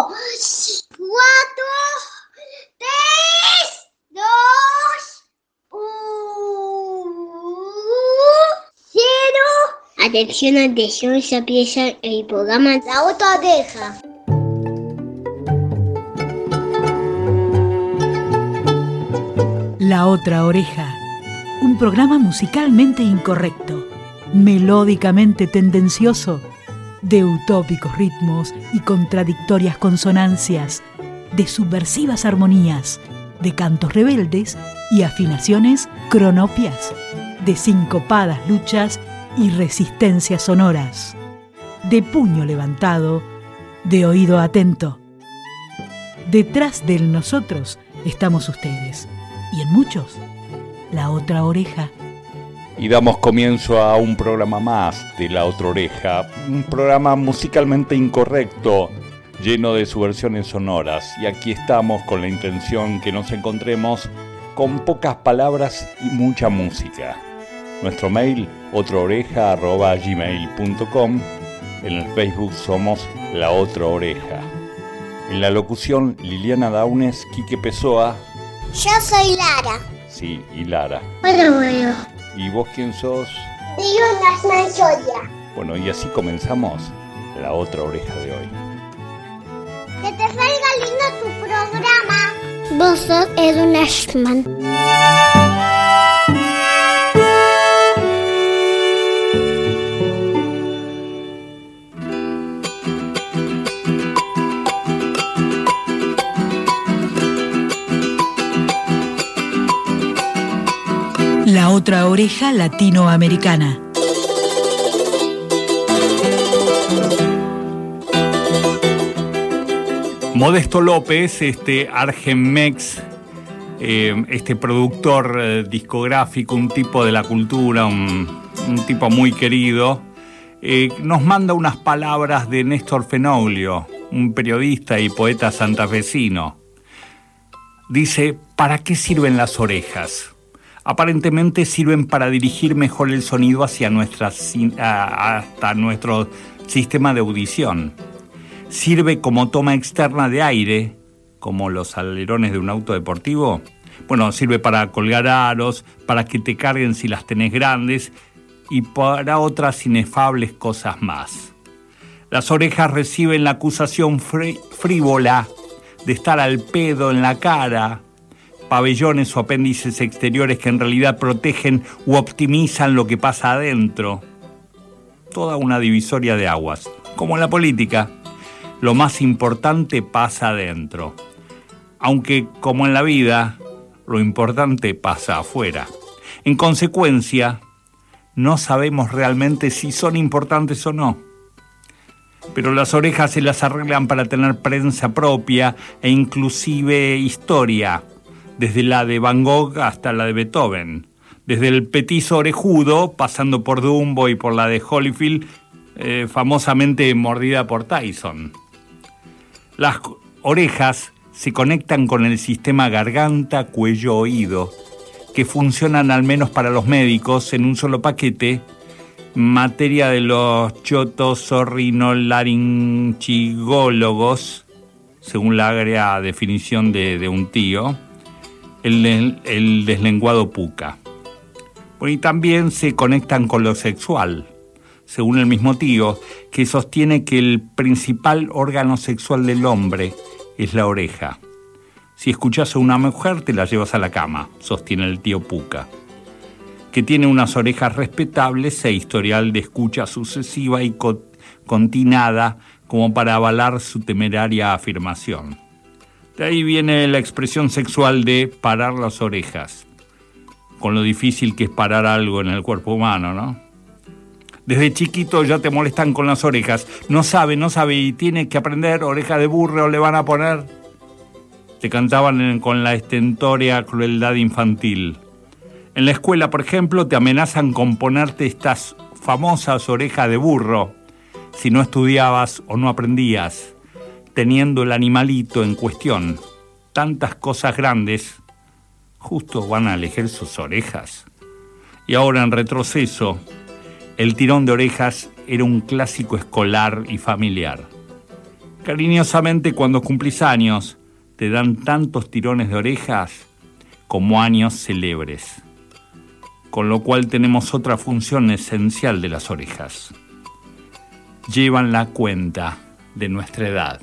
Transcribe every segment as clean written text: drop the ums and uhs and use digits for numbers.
4, 3, 2, 0. Atención, ya empieza el programa La Otra Oreja. La Otra Oreja, un programa musicalmente incorrecto, melódicamente tendencioso, de utópicos ritmos y contradictorias consonancias, de subversivas armonías, de cantos rebeldes y afinaciones cronopias, de sincopadas luchas y resistencias sonoras, de puño levantado, de oído atento. Detrás del nosotros estamos ustedes, y en muchos, La Otra Oreja. Y damos comienzo a un programa más de La Otra Oreja, un programa musicalmente incorrecto, lleno de subversiones sonoras. Y aquí estamos con la intención que nos encontremos con pocas palabras y mucha música. Nuestro mail, otraoreja@gmail.com. En el Facebook somos La Otra Oreja. En la locución, Liliana Daunes, Quique Pessoa. Yo soy Lara. Sí, y Lara. Bueno. ¿Y vos quién sos? Digo Nasman Soria. Bueno, y así comenzamos La Otra Oreja de hoy. Que te salga lindo tu programa. Vos sos Edwin Ashman. La Otra Oreja latinoamericana. Modesto López, Argenmex, productor discográfico, un tipo de la cultura, un tipo muy querido, nos manda unas palabras de Néstor Fenoglio, un periodista y poeta santafesino. Dice: ¿para qué sirven las orejas? Aparentemente sirven para dirigir mejor el sonido hacia hasta nuestro sistema de audición. Sirve como toma externa de aire, como los alerones de un auto deportivo. Bueno, sirve para colgar aros, para que te carguen si las tenés grandes y para otras inefables cosas más. Las orejas reciben la acusación frívola de estar al pedo en la cara, pabellones o apéndices exteriores que en realidad protegen u optimizan lo que pasa adentro. Toda una divisoria de aguas. Como en la política, lo más importante pasa adentro. Aunque, como en la vida, lo importante pasa afuera. En consecuencia, no sabemos realmente si son importantes o no. Pero las orejas se las arreglan para tener prensa propia e inclusive historia, desde la de Van Gogh hasta la de Beethoven, desde el petizo orejudo, pasando por Dumbo y por la de Holyfield, famosamente mordida por Tyson. Las orejas se conectan con el sistema garganta, cuello, oído, que funcionan al menos para los médicos en un solo paquete, materia de los chotosorrinolaringólogos, según la agria definición de un tío, el deslenguado puca. Bueno, y también se conectan con lo sexual, según el mismo tío, que sostiene que el principal órgano sexual del hombre es la oreja. Si escuchas a una mujer, te la llevas a la cama, sostiene el tío puca, que tiene unas orejas respetables e historial de escucha sucesiva y continuada como para avalar su temeraria afirmación. De ahí viene la expresión sexual de parar las orejas, con lo difícil que es parar algo en el cuerpo humano, ¿no? Desde chiquito ya te molestan con las orejas. No sabe y tiene que aprender, oreja de burro le van a poner. Te cantaban con la estentórea crueldad infantil. En la escuela, por ejemplo, te amenazan con ponerte estas famosas orejas de burro si no estudiabas o no aprendías, teniendo el animalito en cuestión. Tantas cosas grandes, justo van a elegir sus orejas. Y ahora, en retroceso, el tirón de orejas era un clásico escolar y familiar. Cariñosamente, cuando cumplís años, te dan tantos tirones de orejas como años celebres. Con lo cual tenemos otra función esencial de las orejas. Llevan la cuenta de nuestra edad.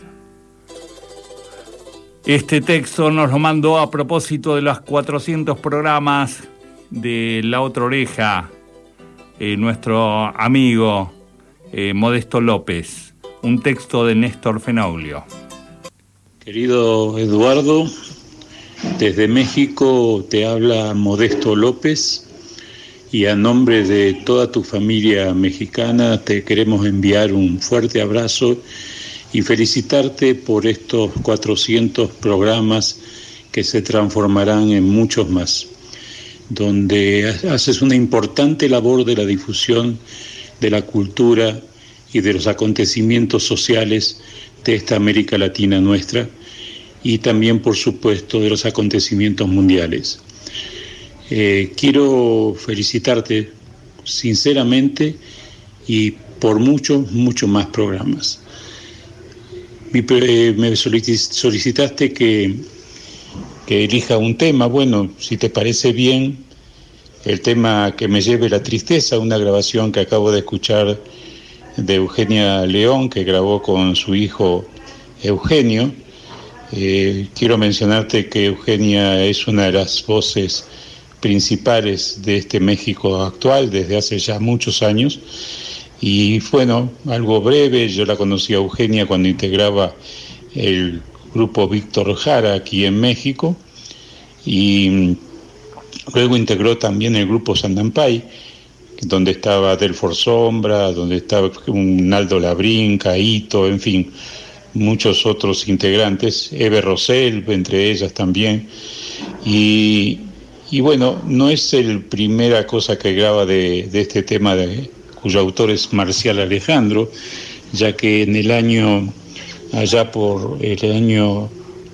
Este texto nos lo mandó a propósito de los 400 programas de La Otra Oreja, nuestro amigo Modesto López. Un texto de Néstor Fenoglio. Querido Eduardo, desde México te habla Modesto López y a nombre de toda tu familia mexicana te queremos enviar un fuerte abrazo y felicitarte por estos 400 programas que se transformarán en muchos más, donde haces una importante labor de la difusión de la cultura y de los acontecimientos sociales de esta América Latina nuestra y también, por supuesto, de los acontecimientos mundiales. Quiero felicitarte sinceramente y por muchos más programas. Me solicitaste que elija un tema. Bueno, si te parece bien, el tema Que me lleve la tristeza, una grabación que acabo de escuchar de Eugenia León, que grabó con su hijo Eugenio. Quiero mencionarte que Eugenia es una de las voces principales de este México actual desde hace ya muchos años. Y bueno, algo breve, yo la conocí a Eugenia cuando integraba el grupo Víctor Jara aquí en México y luego integró también el grupo Sandampay, donde estaba Delfor Sombra, donde estaba Naldo Labrín, Caíto, en fin, muchos otros integrantes, Eve Rosell, entre ellas también. Y bueno, no es la primera cosa que graba de este tema cuyo autor es Marcial Alejandro, ya que en allá por el año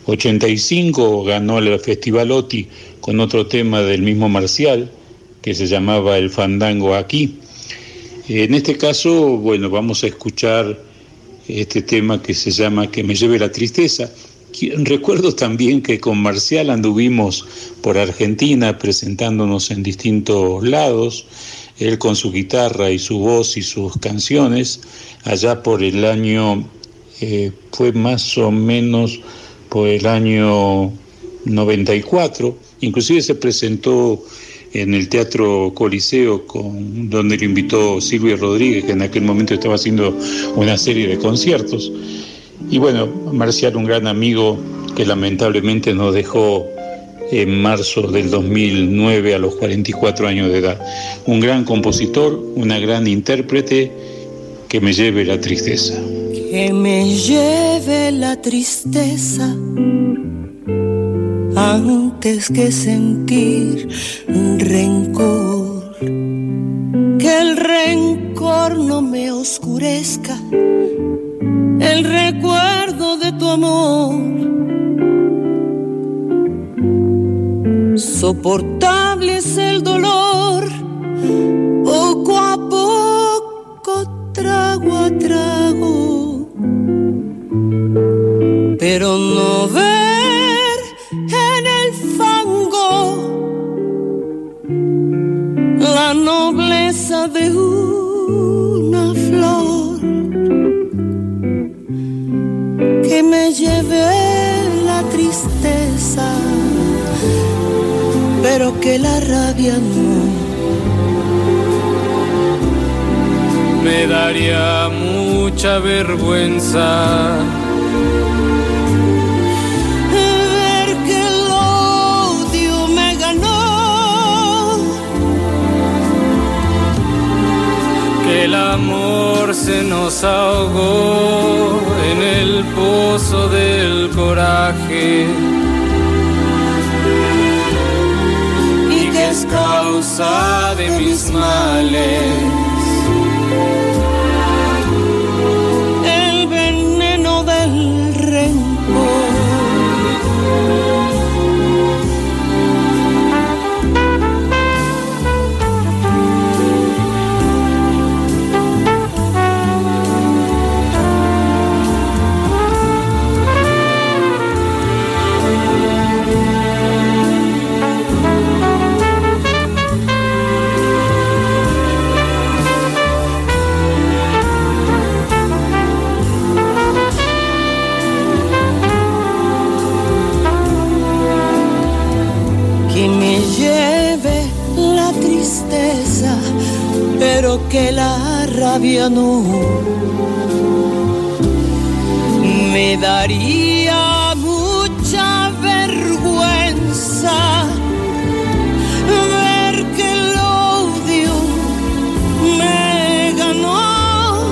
85 ganó el Festival OTI con otro tema del mismo Marcial, que se llamaba El Fandango Aquí. En este caso, bueno, vamos a escuchar este tema que se llama Que me lleve la tristeza. Recuerdo también que con Marcial anduvimos por Argentina presentándonos en distintos lados, él con su guitarra y su voz y sus canciones, allá por el año, fue más o menos por el año 94, inclusive se presentó en el Teatro Coliseo, donde lo invitó Silvio Rodríguez, que en aquel momento estaba haciendo una serie de conciertos. Y bueno, Marcial, un gran amigo que lamentablemente nos dejó en marzo del 2009 a los 44 años de edad. Un gran compositor, una gran intérprete, Que me lleve la tristeza. Que me lleve la tristeza antes que sentir rencor, que el rencor no me oscurezca el recuerdo de tu amor. Soportable es el dolor, poco a poco, trago a trago, pero no ver en el fango la nobleza de una flor. Que me lleve la tristeza, pero que la rabia no. Me daría mucha vergüenza ver que el odio me ganó, que el amor se nos ahogó en el pozo del coraje y que es causa de mis males el veneno del rencor. que la rabia no. Me daría mucha vergüenza ver que el odio me ganó,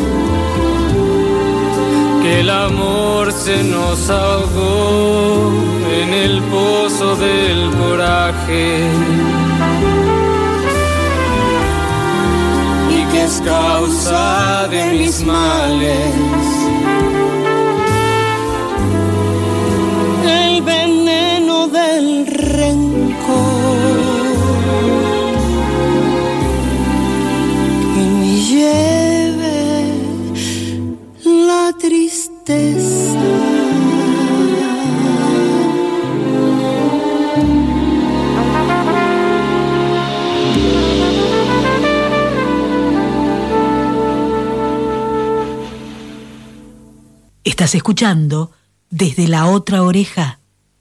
que el amor se nos ahogó en el pozo del coraje y que es causa de mis males. El veneno del rencor que me lleve la tristeza. Estás escuchando Desde la Otra Oreja.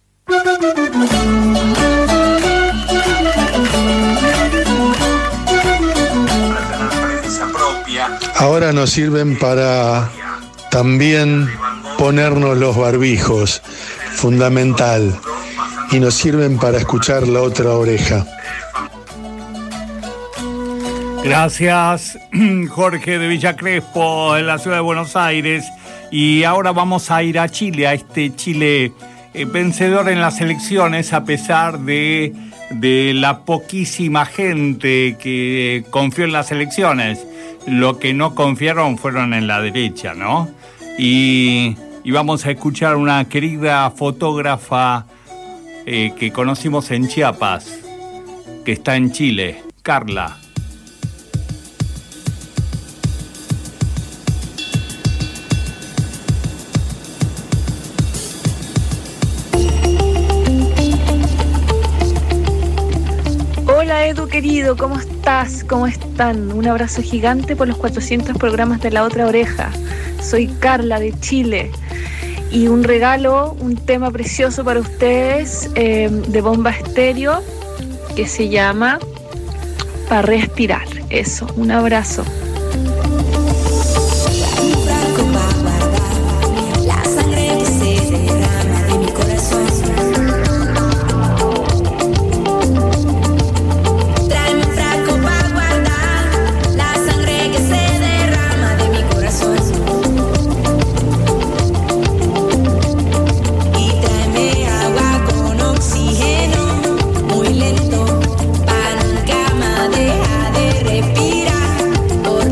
Ahora nos sirven para también ponernos los barbijos, fundamental, y nos sirven para escuchar la otra oreja. Gracias, Jorge de Villa Crespo, en la ciudad de Buenos Aires. Y ahora vamos a ir a Chile, a este Chile vencedor en las elecciones, a pesar de la poquísima gente que confió en las elecciones. Lo que no confiaron fueron en la derecha, ¿no? Y vamos a escuchar una querida fotógrafa que conocimos en Chiapas, que está en Chile, Carla. Hola Edu querido, ¿cómo estás? ¿Cómo están? Un abrazo gigante por los 400 programas de La Otra Oreja. Soy Carla de Chile y un regalo, un tema precioso para ustedes de Bomba Estéreo que se llama Pa' Respirar. Eso, un abrazo. Muy lento, para nunca más dejar de respirar.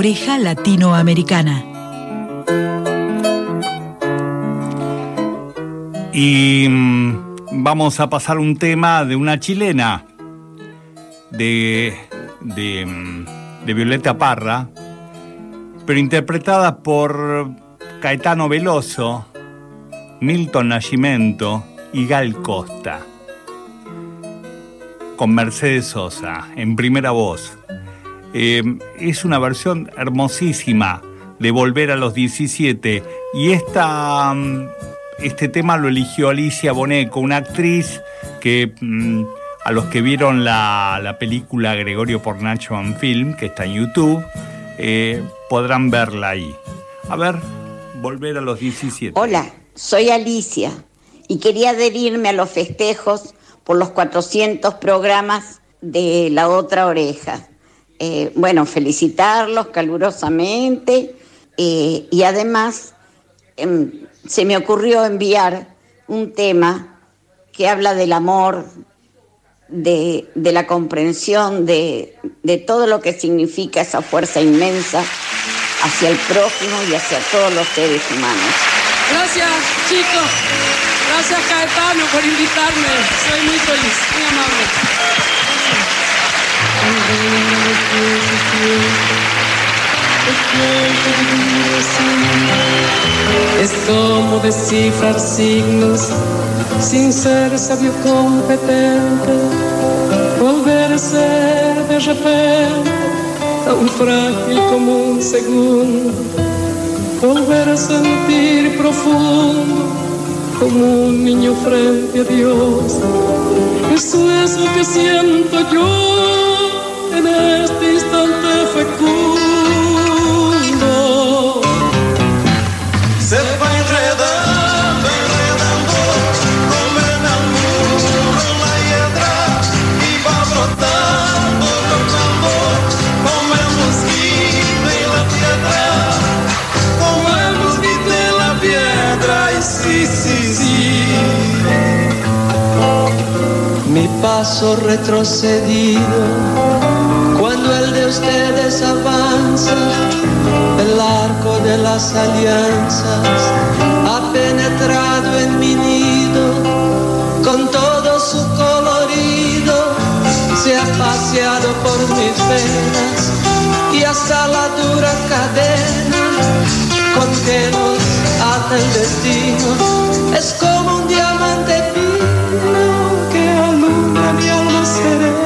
oreja latinoamericana. Y vamos a pasar un tema de una chilena, de Violeta Parra, pero interpretada por Caetano Veloso, Milton Nascimento y Gal Costa, con Mercedes Sosa en primera voz. Es una versión hermosísima de Volver a los 17, y este tema lo eligió Alicia Boneco, una actriz que a los que vieron la película Gregorio Pornacho en Film, que está en YouTube, podrán verla ahí. A ver, Volver a los 17. Hola, soy Alicia y quería adherirme a los festejos por los 400 programas de La Otra Oreja. Bueno, felicitarlos calurosamente y además se me ocurrió enviar un tema que habla del amor, de la comprensión de todo lo que significa esa fuerza inmensa hacia el prójimo y hacia todos los seres humanos. Gracias, chicos. Gracias, Caetano, por invitarme. Soy muy feliz, muy amable. Es como descifrar signos sin ser sabio competente, volver a ser de repente tan frágil como un segundo, volver a sentir profundo como un niño frente a Dios. Eso es lo que siento yo en este instante fecundo. Se va enredando, como en el muro la hiedra, y va brotando, como el mosquito y la piedra, como el mosquito y la piedra, y sí. Mi paso retrocedido, cuando el de ustedes avanza, el arco de las alianzas ha penetrado en mi nido, con todo su colorido, se ha paseado por mis venas y hasta la dura cadena con que nos ata el destino es como un diamante fino que alumbra mi alma serena.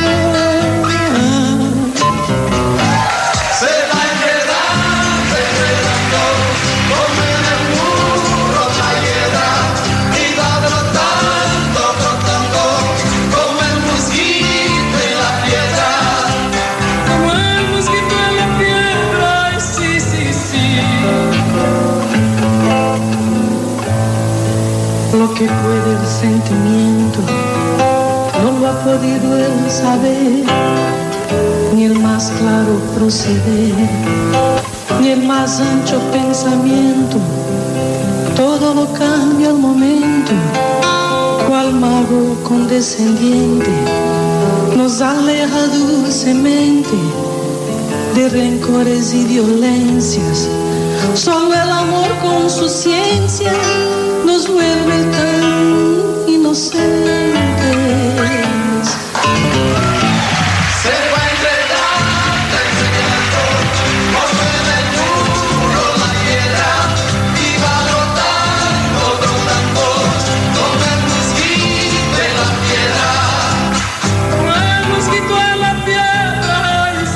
Lo que puede el sentimiento no lo ha podido él saber, ni el más claro proceder, ni el más ancho pensamiento. Todo lo cambia al momento, cual mago condescendiente nos aleja dulcemente de rencores y violencias. Solo el amor con su ciencia nos vuelve tan inocentes. Se va enredando, como en el muro la hiedra, y va brotando, como el mosquito en la piedra. Como el mosquito en la piedra, ay,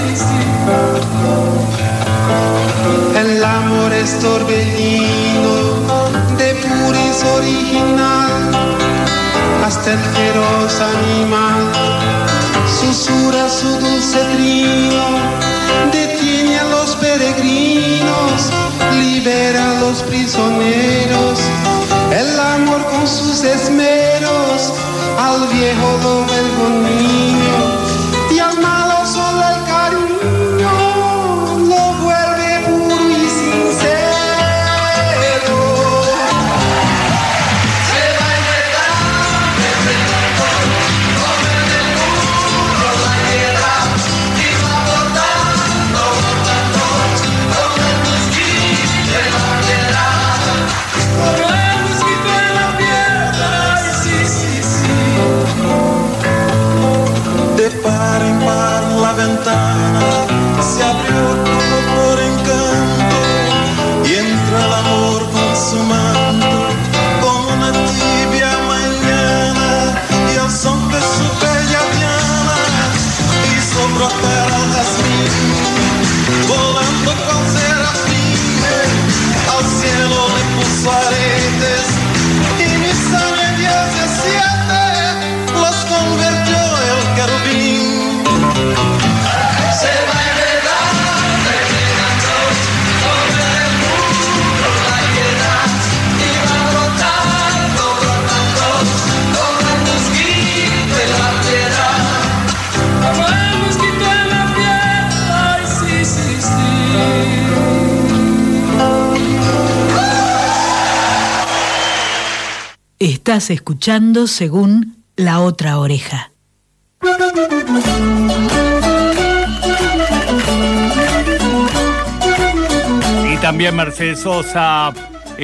sí. El amor es torbellino, de puris original, hasta el feroz animal susurra su dulce trino, detiene a los peregrinos, libera a los prisioneros. El amor con sus esmeros al viejo lo vuelve niño, y al malo solo el cariño lo vuelve puro y sincero. Como Estás escuchando Según la Otra Oreja. Y también Mercedes Sosa,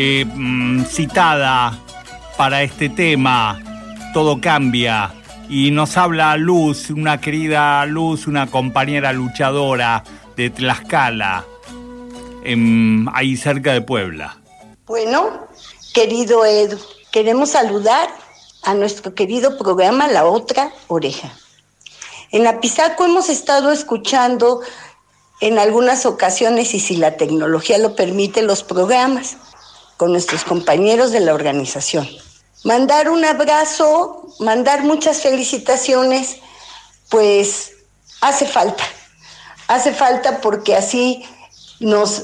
citada para este tema, Todo Cambia. Y nos habla Luz, una querida Luz, una compañera luchadora de Tlaxcala, ahí cerca de Puebla. Bueno, querido Edu, queremos saludar a nuestro querido programa La Otra Oreja. En Apizaco hemos estado escuchando en algunas ocasiones, y si la tecnología lo permite, los programas con nuestros compañeros de la organización. Mandar un abrazo, mandar muchas felicitaciones, pues hace falta porque así nos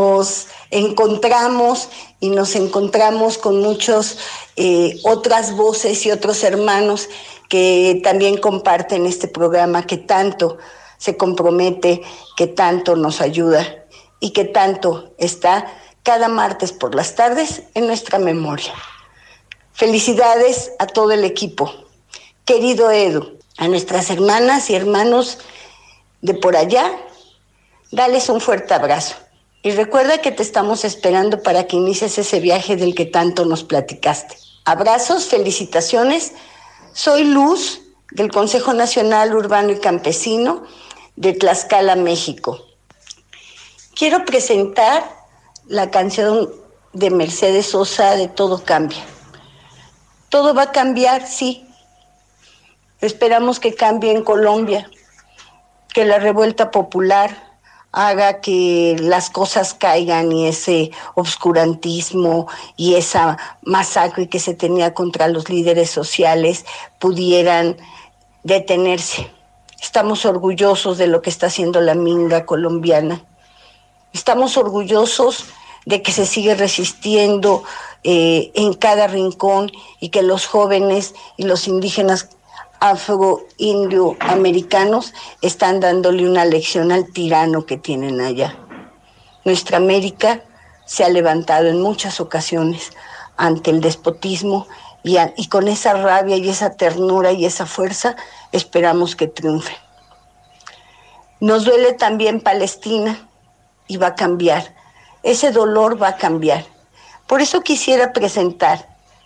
encontramos y nos encontramos con muchos otras voces y otros hermanos que también comparten este programa, que tanto se compromete, que tanto nos ayuda y que tanto está cada martes por las tardes en nuestra memoria. Felicidades a todo el equipo. Querido Edu, a nuestras hermanas y hermanos de por allá, dales un fuerte abrazo. Y recuerda que te estamos esperando para que inicies ese viaje del que tanto nos platicaste. Abrazos, felicitaciones. Soy Luz, del Consejo Nacional Urbano y Campesino de Tlaxcala, México. Quiero presentar la canción de Mercedes Sosa de Todo Cambia. Todo va a cambiar, sí. Esperamos que cambie en Colombia, que la revuelta popular haga que las cosas caigan y ese obscurantismo y esa masacre que se tenía contra los líderes sociales pudieran detenerse. Estamos orgullosos de lo que está haciendo la minga colombiana. Estamos orgullosos de que se sigue resistiendo en cada rincón y que los jóvenes y los indígenas afro-indio-americanos están dándole una lección al tirano que tienen allá. Nuestra América se ha levantado en muchas ocasiones ante el despotismo y con esa rabia y esa ternura y esa fuerza esperamos que triunfe. Nos duele también Palestina y va a cambiar. Ese dolor va a cambiar. Por eso quisiera presentar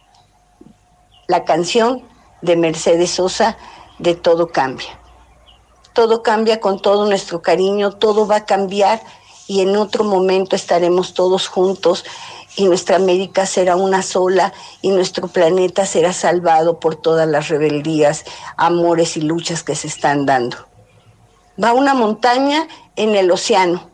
la canción de Mercedes Sosa de Todo Cambia. Todo cambia con todo nuestro cariño, todo va a cambiar y en otro momento estaremos todos juntos y nuestra América será una sola y nuestro planeta será salvado por todas las rebeldías, amores y luchas que se están dando. Va una montaña en el océano.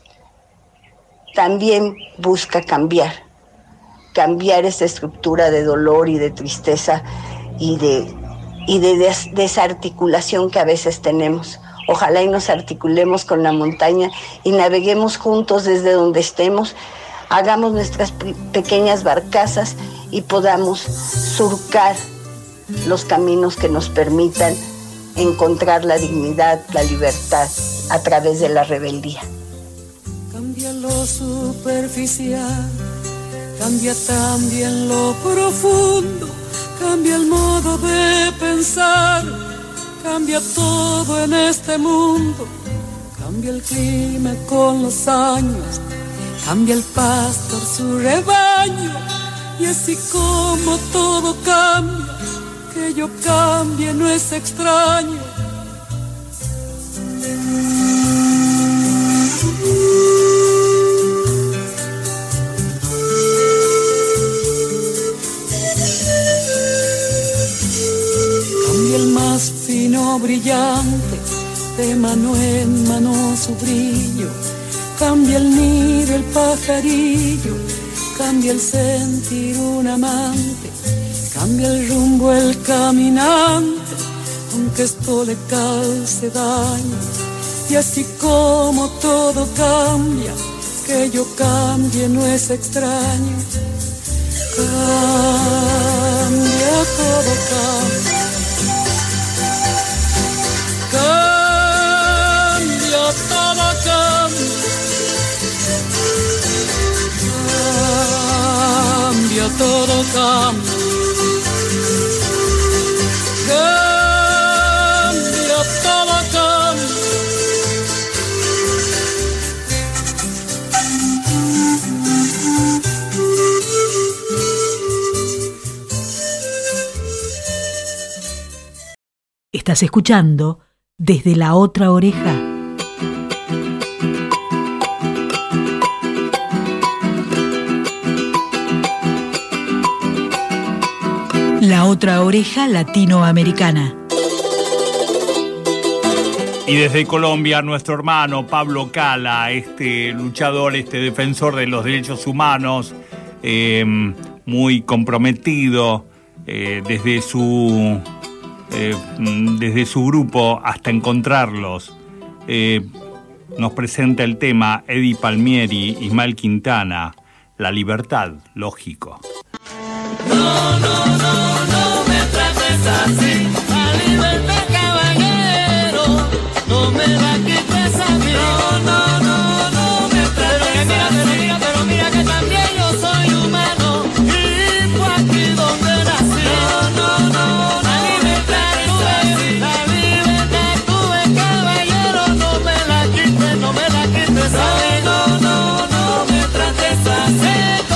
También busca cambiar esa estructura de dolor y de tristeza y de desarticulación que a veces tenemos. Ojalá y nos articulemos con la montaña y naveguemos juntos desde donde estemos, hagamos nuestras pequeñas barcazas y podamos surcar los caminos que nos permitan encontrar la dignidad, la libertad a través de la rebeldía. Cambia lo superficial, cambia también lo profundo, cambia el modo de pensar, cambia todo en este mundo, cambia el clima con los años, cambia el pastor su rebaño, y así como todo cambia, que yo cambie no es extraño. Cambia el más fino brillante, de mano en mano su brillo, cambia el nido el pajarillo, cambia el sentir un amante, cambia el rumbo el caminante, aunque esto le cause daño. Y así como todo cambia, que yo cambie no es extraño. Cambia, todo cambia. Cambia, todo cambia. Cambia, todo cambia. Estás escuchando Desde la Otra Oreja. La Otra Oreja Latinoamericana. Y desde Colombia, nuestro hermano Pablo Cala, este luchador, este defensor de los derechos humanos, muy comprometido desde su grupo hasta encontrarlos. Nos presenta el tema Eddie Palmieri, Ismael Quintana, La Libertad, lógico. No, no, no, no me trates así. La libertad, caballero, no me la quites a mí. No, no, no, no me trates así. Pero mira que también yo soy humano y fue aquí donde nací. No, no, no, la libertad tuve, caballero, no me la quites, no me la quites a mí. No, no, no me trates así.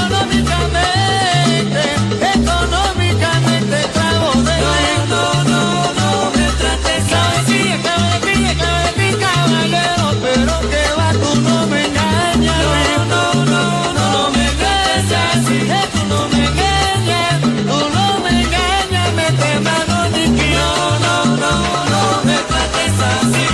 Económicamente trago de no, no, no me trates así. Acaba de ti, caballero, pero que va, tú no me engañas. No, no, no, no me engañas así. Tú no me engañas, mete mano ni que no, no, no, no me trates así.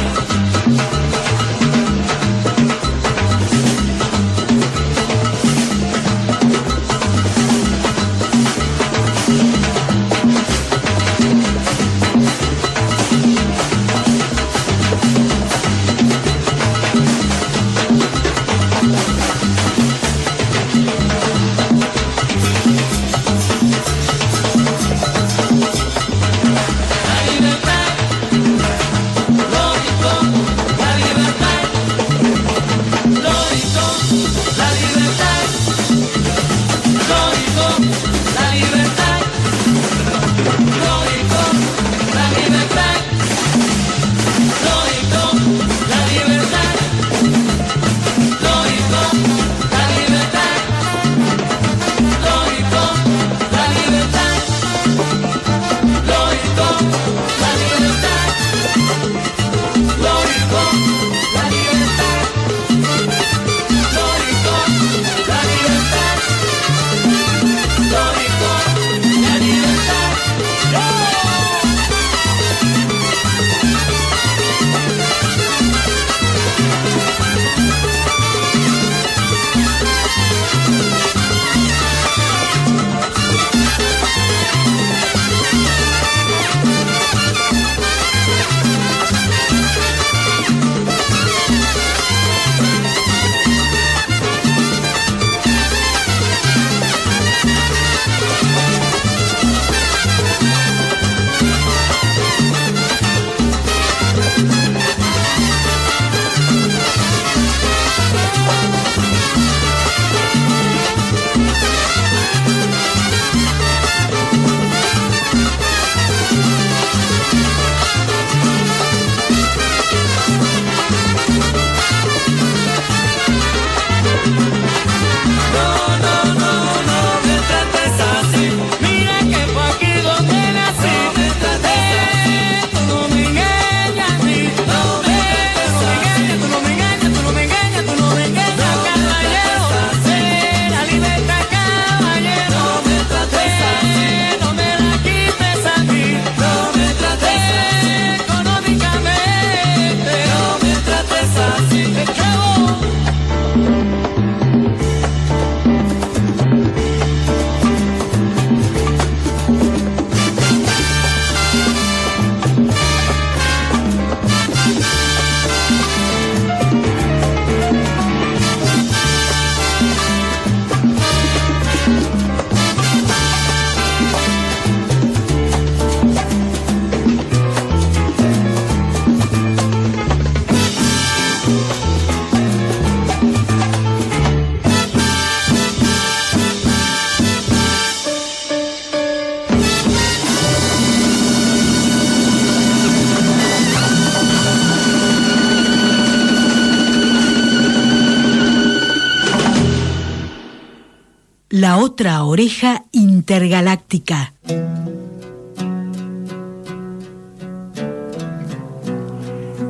La Otra Oreja Intergaláctica.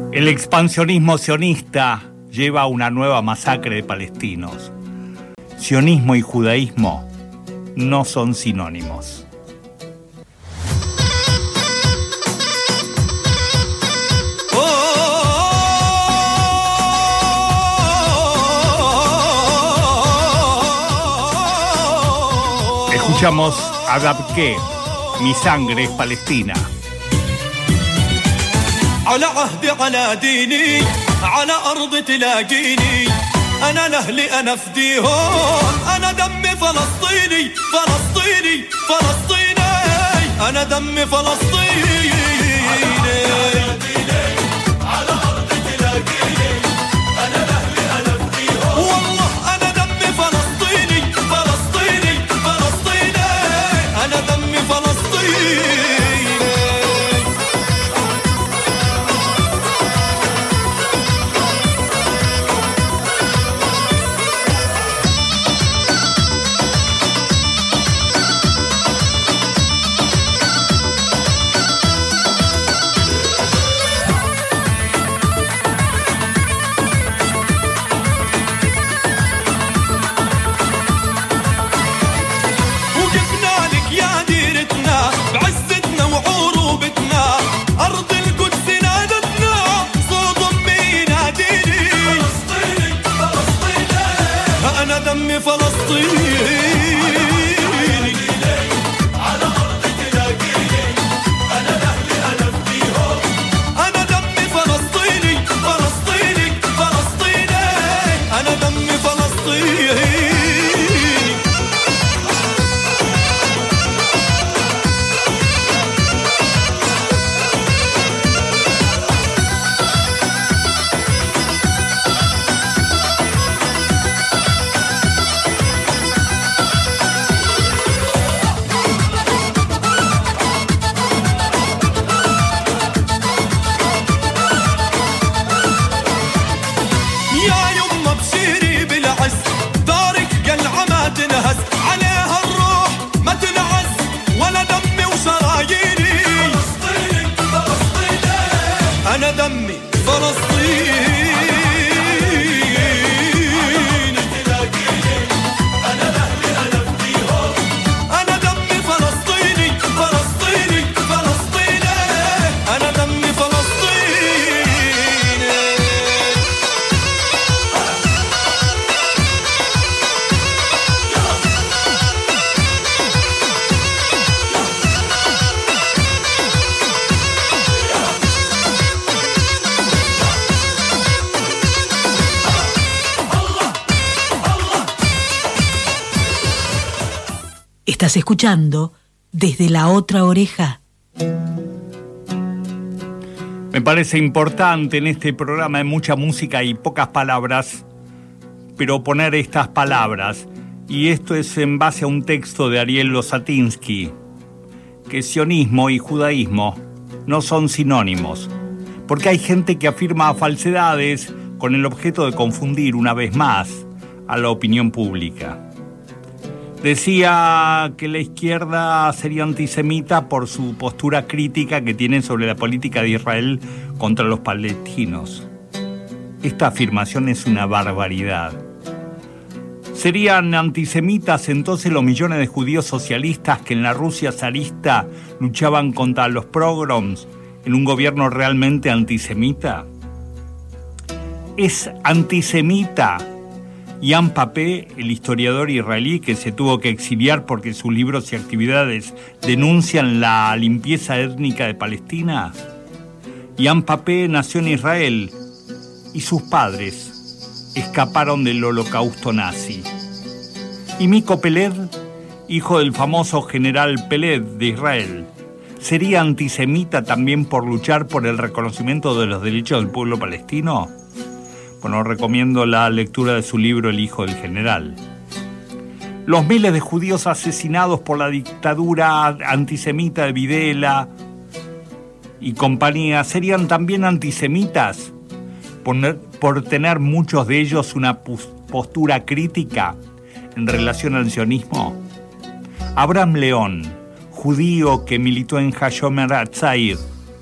El expansionismo sionista lleva a una nueva masacre de palestinos. Sionismo y judaísmo no son sinónimos. Escuchamos a Dabke, Mi sangre es Palestina. على عهدي على ديني على أرض تلاقيني أنا لأهلي أنا فديهم أنا دمي فلسطيني فلسطيني فلسطيني أنا دمي فلسطيني على أرض تلاقيني أنا لأهلي أنا فديهم والله أنا دمي فلسطيني فلسطيني فلسطيني أنا دمي فلسطيني دمي فلسطيني على أرض تلاقيني أنا لأهلي أنا فديهم أنا دمي فلسطيني فلسطيني فلسطيني أنا دمي فلسطيني أنا دمي فلسطيني أنا لأهلي أنا فديهم أنا دمي فلسطيني فلسطيني فلسطيني أنا دمي فلسطيني Estás escuchando Desde la Otra Oreja. Me parece importante en este programa de mucha música y pocas palabras, pero poner estas palabras, y esto es en base a un texto de Ariel Losatinsky, que sionismo y judaísmo no son sinónimos, porque hay gente que afirma falsedades con el objeto de confundir una vez más a la opinión pública. Decía que la izquierda sería antisemita por su postura crítica que tiene sobre la política de Israel contra los palestinos. Esta afirmación es una barbaridad. ¿Serían antisemitas entonces los millones de judíos socialistas que en la Rusia zarista luchaban contra los pogroms en un gobierno realmente antisemita? ¿Es antisemita Jan Papé, el historiador israelí que se tuvo que exiliar porque sus libros y actividades denuncian la limpieza étnica de Palestina? Jan Papé nació en Israel y sus padres escaparon del holocausto nazi. Y Miko Peled, hijo del famoso general Peled de Israel, ¿sería antisemita también por luchar por el reconocimiento de los derechos del pueblo palestino? Bueno, recomiendo la lectura de su libro El hijo del general. Los miles de judíos asesinados por la dictadura antisemita de Videla y compañía serían también antisemitas por tener muchos de ellos una postura crítica en relación al sionismo. Abraham León, judío que militó en Hashomer Hatzair,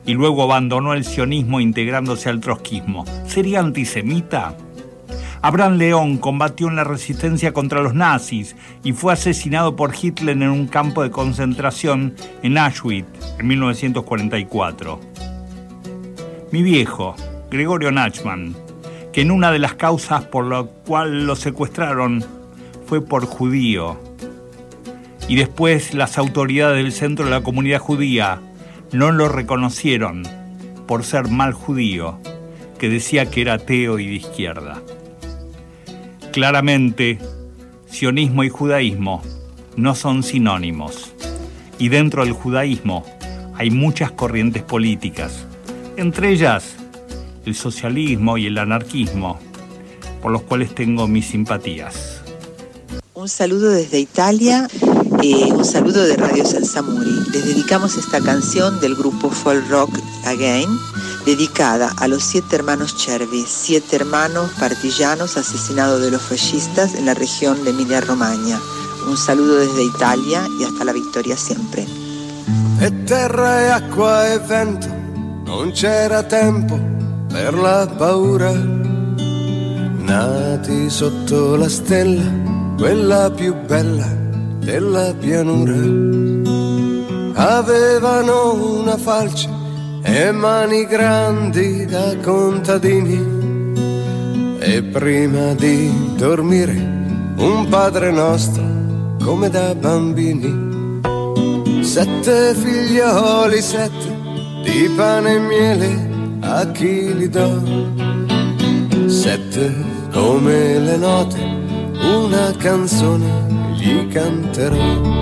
y luego abandonó el sionismo integrándose al trotskismo, ¿sería antisemita? Abraham León combatió en la resistencia contra los nazis y fue asesinado por Hitler en un campo de concentración en Auschwitz en 1944. Mi viejo, Gregorio Nachman, que en una de las causas por la cual lo secuestraron fue por judío, y después las autoridades del centro de la comunidad judía no lo reconocieron por ser mal judío, que decía que era ateo y de izquierda. Claramente, sionismo y judaísmo no son sinónimos, y dentro del judaísmo hay muchas corrientes políticas, entre ellas el socialismo y el anarquismo, por los cuales tengo mis simpatías. Un saludo desde Italia, un saludo de Radio Salsamuri. Les dedicamos esta canción del grupo Folk Rock Again, dedicada a los 7 hermanos Cervi, 7 hermanos partigianos asesinados de los fascistas en la región de Emilia-Romagna. Un saludo desde Italia y hasta la vittoria siempre. E terra e acqua e vento, non c'era tempo per la paura. Nati sotto la stella, quella più bella della pianura. Avevano una falce e mani grandi da contadini, e prima di dormire un Padre Nostro come da bambini. 7 figlioli, 7 di pane e miele, a chi li do? 7 come le note, una canzone gli canterò.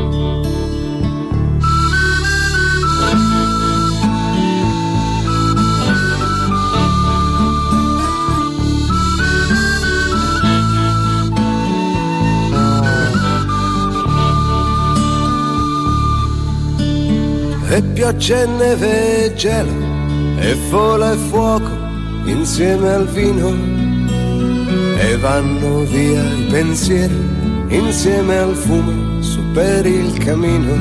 E pioggia e neve e gelo, e fola e fuoco insieme al vino, e vanno via i pensieri insieme al fumo su per il camino.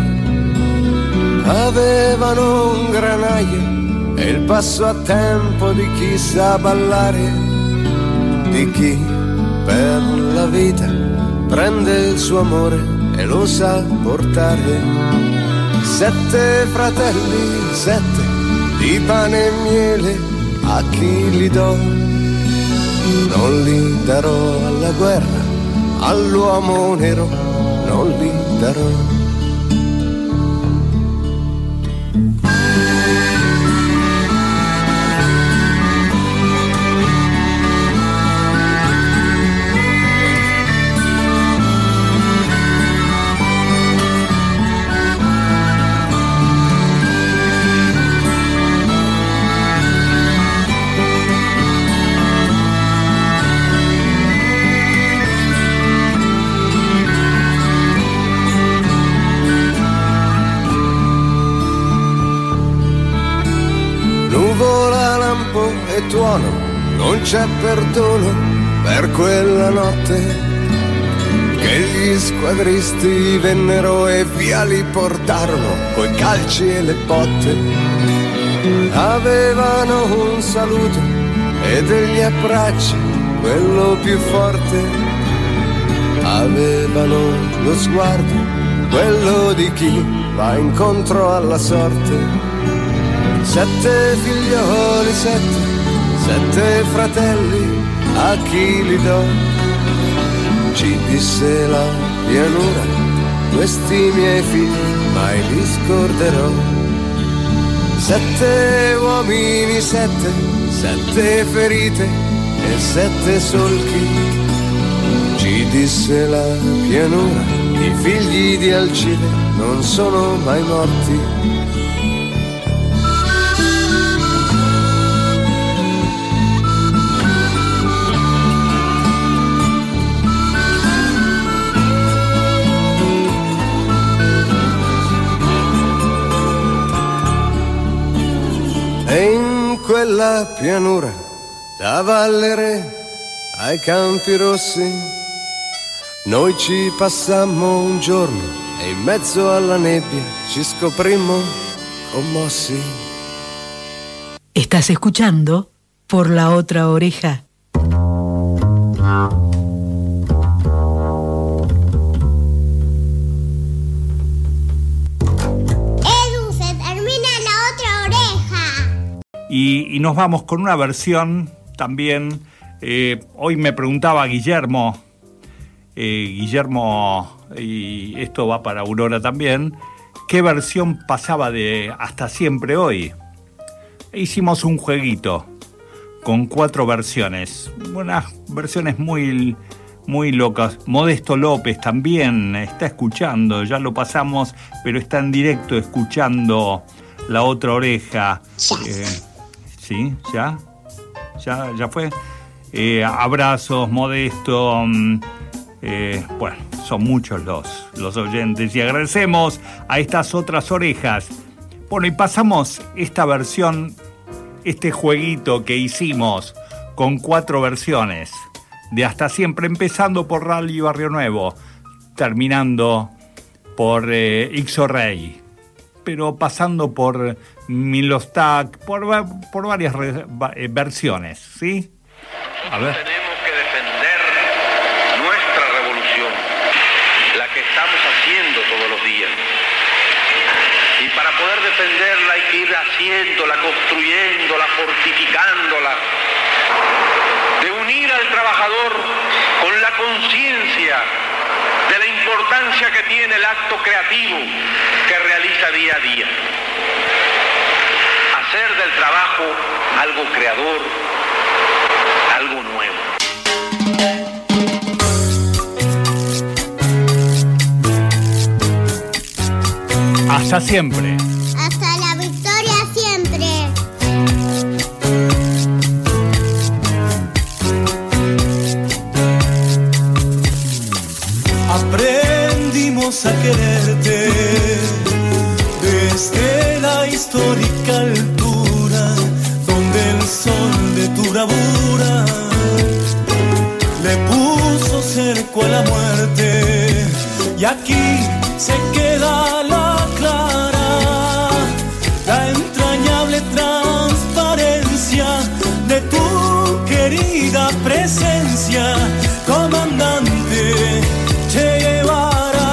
Avevano un granaio e il passo a tempo di chi sa ballare, di chi per la vita prende il suo amore e lo sa portare. 7 fratelli, 7 di pane e miele, a chi li do? Non li darò alla guerra, all'uomo nero non li darò. E tuono, non c'è perdono per quella notte che gli squadristi vennero e via li portarono coi calci e le botte. Avevano un saluto e degli abbracci, quello più forte. Avevano lo sguardo, quello di chi va incontro alla sorte. 7 figlioli, 7 fratelli, a chi li do? Ci disse la pianura, questi miei figli mai li scorderò. 7 uomini, 7 ferite e 7 solchi. Ci disse la pianura, i figli di Alcide non sono mai morti. E in quella pianura, da Valle Re ai Campi Rossi, noi ci passammo un giorno e in mezzo alla nebbia ci scoprimmo commossi. Estás escuchando Por la Otra Oreja. Edu, se termina la otra oreja. Y nos vamos con una versión también. Hoy me preguntaba Guillermo, y esto va para Aurora también, ¿qué versión pasaba de Hasta Siempre Hoy? Hicimos un jueguito con 4 versiones, unas versiones muy, muy locas. Modesto López también está escuchando, ya lo pasamos, pero está en directo escuchando La Otra Oreja. ¿Sí? ¿Ya fue? Abrazos, Modesto. Bueno, son muchos los oyentes y agradecemos a estas otras orejas. Bueno, y pasamos esta versión, este jueguito que hicimos con 4 versiones de Hasta Siempre, empezando por Rally Barrio Nuevo, terminando por Ixo Rey, pero pasando por Milostak, por varias versiones, ¿sí? A ver. Tenemos que defender nuestra revolución, la que estamos haciendo todos los días. Y para poder defenderla hay que ir haciéndola, construyéndola, fortificándola. De unir al trabajador con la conciencia de la importancia que tiene el acto creativo que realiza día a día. Hacer del trabajo algo creador, algo nuevo. Hasta siempre. Hasta la victoria siempre. Aprendimos a quererte desde la histórica altura donde el sol de tu bravura le puso cerco a la muerte, y aquí se queda la clara, la entrañable transparencia de tu querida presencia, comandante Che Guevara.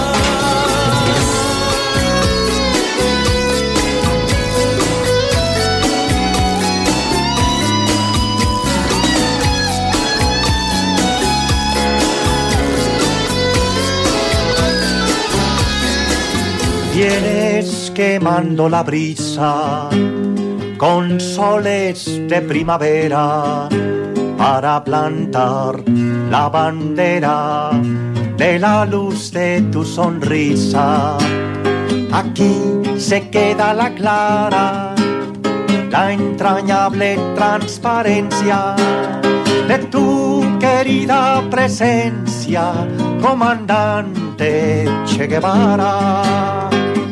Vienes quemando la brisa con soles de primavera para plantar la bandera de la luz de tu sonrisa. Aquí se queda la clara, la entrañable transparencia de tu querida presencia, comandante Che Guevara.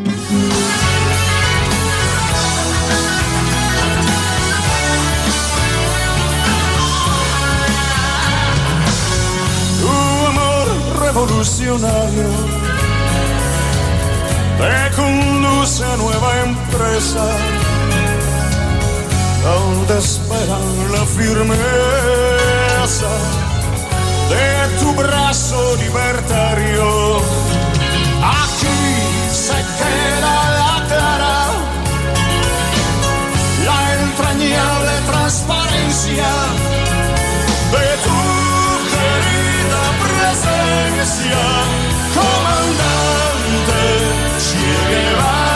Revolucionario te conduce a nueva empresa donde esperan la firmeza de tu brazo libertario. Aquí se queda la clara, la entrañable transparencia de tu presencia, comandante Che Guevara.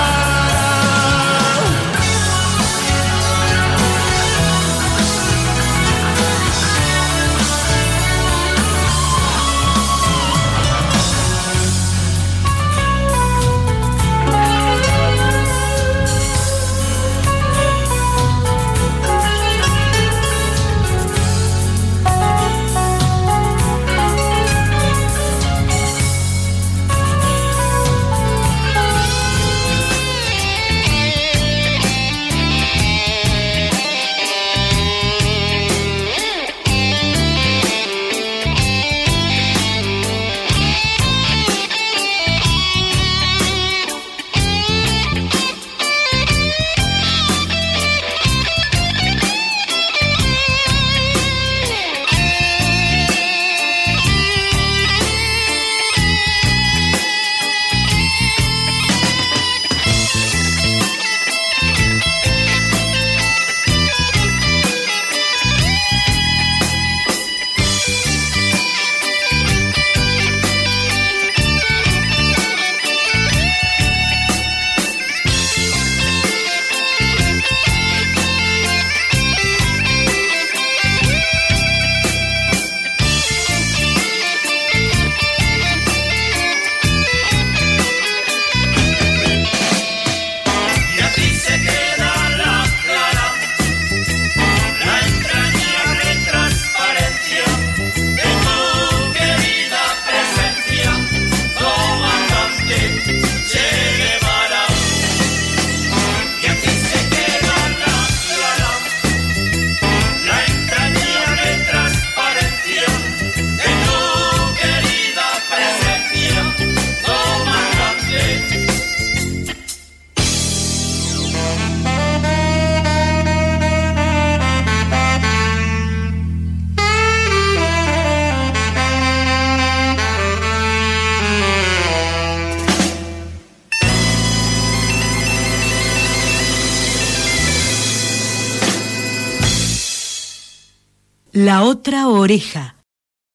La otra oreja.